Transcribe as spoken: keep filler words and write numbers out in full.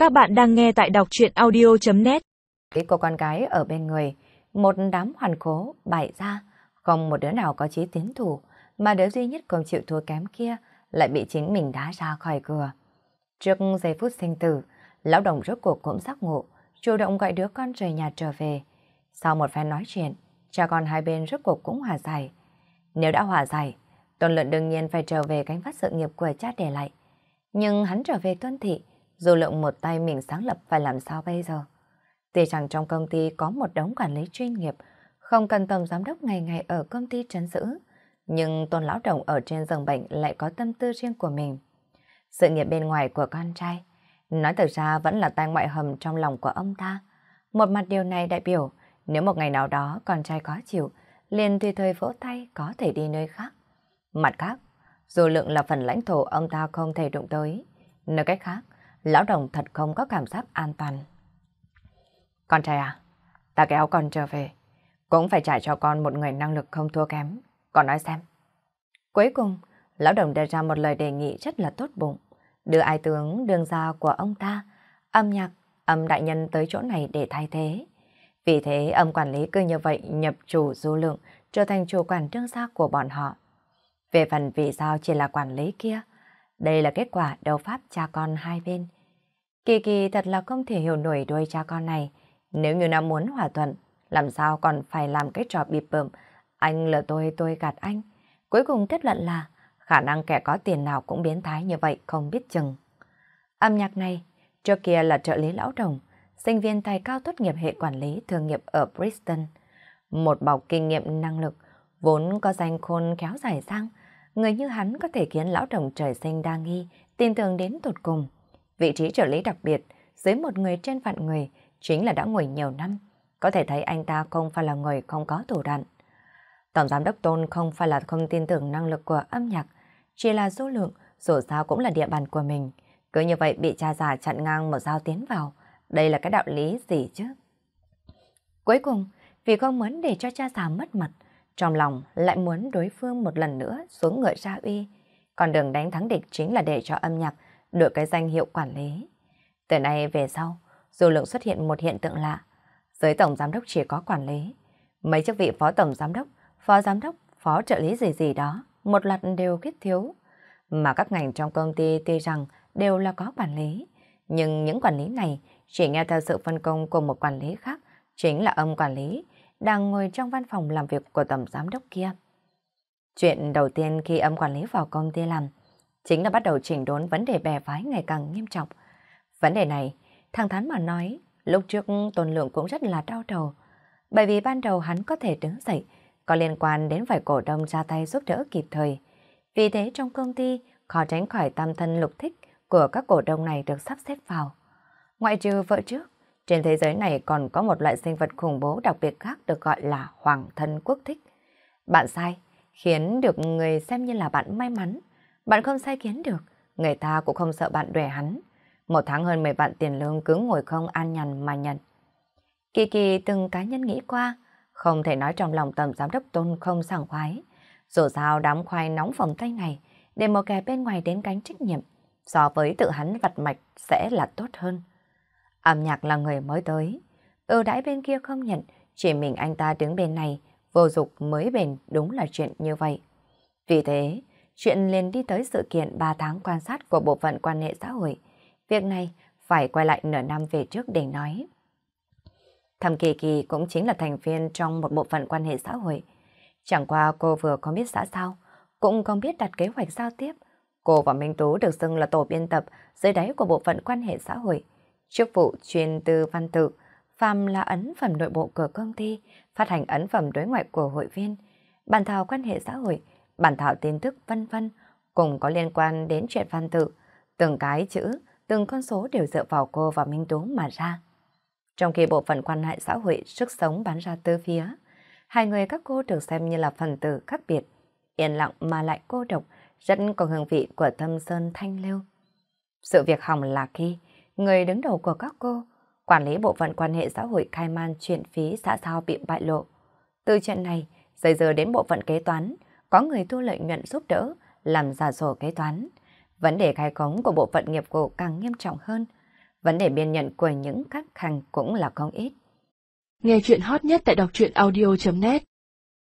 Các bạn đang nghe tại đọc truyện audio chấm net. Cô con gái ở bên người, một đám hoàn khố bày ra, không một đứa nào có chí tiến thủ, mà đứa duy nhất không chịu thua kém kia lại bị chính mình đá ra khỏi cửa. Trước giây phút sinh tử, lão đồng rốt cuộc cũng giác ngộ, chủ động gọi đứa con rời nhà trở về. Sau một phen nói chuyện, cha con hai bên rốt cuộc cũng hòa giải. Nếu đã hòa giải, Tôn Lượng đương nhiên phải trở về gánh vác sự nghiệp của cha để lại. Nhưng hắn trở về Tuân Thị, dù Lượng một tay mình sáng lập phải làm sao bây giờ? Tuy rằng trong công ty có một đống quản lý chuyên nghiệp, không cần tổng giám đốc ngày ngày ở công ty trấn giữ, nhưng Tôn lão đồng ở trên giường bệnh lại có tâm tư riêng của mình. Sự nghiệp bên ngoài của con trai, nói thực ra vẫn là tai ngoại hầm trong lòng của ông ta. Một mặt điều này đại biểu, nếu một ngày nào đó con trai có chịu, liền tùy thời vỗ tay có thể đi nơi khác. Mặt khác, dù Lượng là phần lãnh thổ ông ta không thể đụng tới, nói cách khác, lão đồng thật không có cảm giác an toàn. Con trai à, ta kéo con trở về, cũng phải trả cho con một người năng lực không thua kém. Con nói xem. Cuối cùng, lão đồng đưa ra một lời đề nghị rất là tốt bụng, đưa ai tướng đương gia của ông ta, âm nhạc, âm đại nhân tới chỗ này để thay thế. Vì thế âm quản lý cứ như vậy nhập chủ Du Lượng, trở thành chủ quản đương gia của bọn họ. Về phần vì sao chỉ là quản lý kia, đây là kết quả đấu pháp cha con hai bên. Kỳ Kỳ thật là không thể hiểu nổi đôi cha con này. Nếu như nó muốn hòa thuận, làm sao còn phải làm cái trò bịp bợm, anh lừa tôi, tôi gạt anh. Cuối cùng kết luận là khả năng kẻ có tiền nào cũng biến thái như vậy không biết chừng. Âm nhạc này, trước kia là trợ lý lão đồng, sinh viên tài cao tốt nghiệp hệ quản lý thương nghiệp ở Bristol. Một bọc kinh nghiệm năng lực, vốn có danh khôn khéo giải sang. Người như hắn có thể khiến lão đồng trời sinh đa nghi, tin tưởng đến tột cùng. Vị trí trợ lý đặc biệt, dưới một người trên vạn người, chính là đã ngồi nhiều năm. Có thể thấy anh ta không phải là người không có thủ đoạn. Tổng giám đốc Tôn không phải là không tin tưởng năng lực của âm nhạc, chỉ là số lượng, dù sao cũng là địa bàn của mình. Cứ như vậy bị cha già chặn ngang một dao tiến vào. Đây là cái đạo lý gì chứ? Cuối cùng, vì không muốn để cho cha già mất mặt, trong lòng lại muốn đối phương một lần nữa xuống ngựa ra uy. Còn đường đánh thắng địch chính là để cho âm nhạc được cái danh hiệu quản lý. Từ nay về sau, dù Lượng xuất hiện một hiện tượng lạ, giới tổng giám đốc chỉ có quản lý. Mấy chức vị phó tổng giám đốc, phó giám đốc, phó trợ lý gì gì đó, một loạt đều khuyết thiếu. Mà các ngành trong công ty tuy rằng đều là có quản lý, nhưng những quản lý này chỉ nghe theo sự phân công của một quản lý khác, chính là âm quản lý, đang ngồi trong văn phòng làm việc của tổng giám đốc kia. Chuyện đầu tiên khi âm quản lý vào công ty làm, chính là bắt đầu chỉnh đốn vấn đề bè phái ngày càng nghiêm trọng. Vấn đề này, thẳng thắn mà nói, lúc trước Tôn Lượng cũng rất là đau đầu. Bởi vì ban đầu hắn có thể đứng dậy, có liên quan đến vài cổ đông ra tay giúp đỡ kịp thời. Vì thế trong công ty, khó tránh khỏi tam thân lục thích của các cổ đông này được sắp xếp vào. Ngoại trừ vợ trước, trên thế giới này còn có một loại sinh vật khủng bố đặc biệt khác được gọi là hoàng thân quốc thích. Bạn sai, khiến được người xem như là bạn may mắn. Bạn không sai khiến được, người ta cũng không sợ bạn đuổi hắn. Một tháng hơn mười vạn tiền lương cứ ngồi không an nhàn mà nhận. Kỳ Kỳ từng cá nhân nghĩ qua, không thể nói trong lòng tổng giám đốc Tôn không sảng khoái. Dù sao đám khoai nóng phòng tay này, để một kẻ bên ngoài đến gánh trách nhiệm, so với tự hắn vặt mạch sẽ là tốt hơn. Âm nhạc là người mới tới, ưu đãi bên kia không nhận, chỉ mình anh ta đứng bên này, vô dục mới bền, đúng là chuyện như vậy. Vì thế, chuyện liền đi tới sự kiện ba tháng quan sát của bộ phận quan hệ xã hội. Việc này phải quay lại nửa năm về trước để nói. Thẩm Kỳ Kỳ cũng chính là thành viên trong một bộ phận quan hệ xã hội. Chẳng qua cô vừa không biết xã sao, cũng không biết đặt kế hoạch giao tiếp. Cô và Minh Tú được xưng là tổ biên tập dưới đáy của bộ phận quan hệ xã hội. Chức vụ chuyên tư văn tự, phàm là ấn phẩm nội bộ của công ty, phát hành ấn phẩm đối ngoại của hội viên, bản thảo quan hệ xã hội, bản thảo tin tức vân vân, cùng có liên quan đến chuyện văn tự. Từng cái chữ, từng con số đều dựa vào cô và Minh Tú mà ra. Trong khi bộ phận quan hệ xã hội sức sống bắn ra từ phía, hai người các cô được xem như là phần tử khác biệt, yên lặng mà lại cô độc, rất có hương vị của thâm sơn thanh lưu. Sự việc hỏng là khi người đứng đầu của các cô, quản lý bộ phận quan hệ xã hội khai man chuyện phí xã giao bị bại lộ. Từ chuyện này, dây dưa đến bộ phận kế toán, có người thu lợi nhuận giúp đỡ, làm giả sổ kế toán. Vấn đề khai khống của bộ phận nghiệp vụ càng nghiêm trọng hơn. vấn đề biên nhận của những khách hàng cũng là không ít. Nghe chuyện hot nhất tại đọc truyện audio chấm net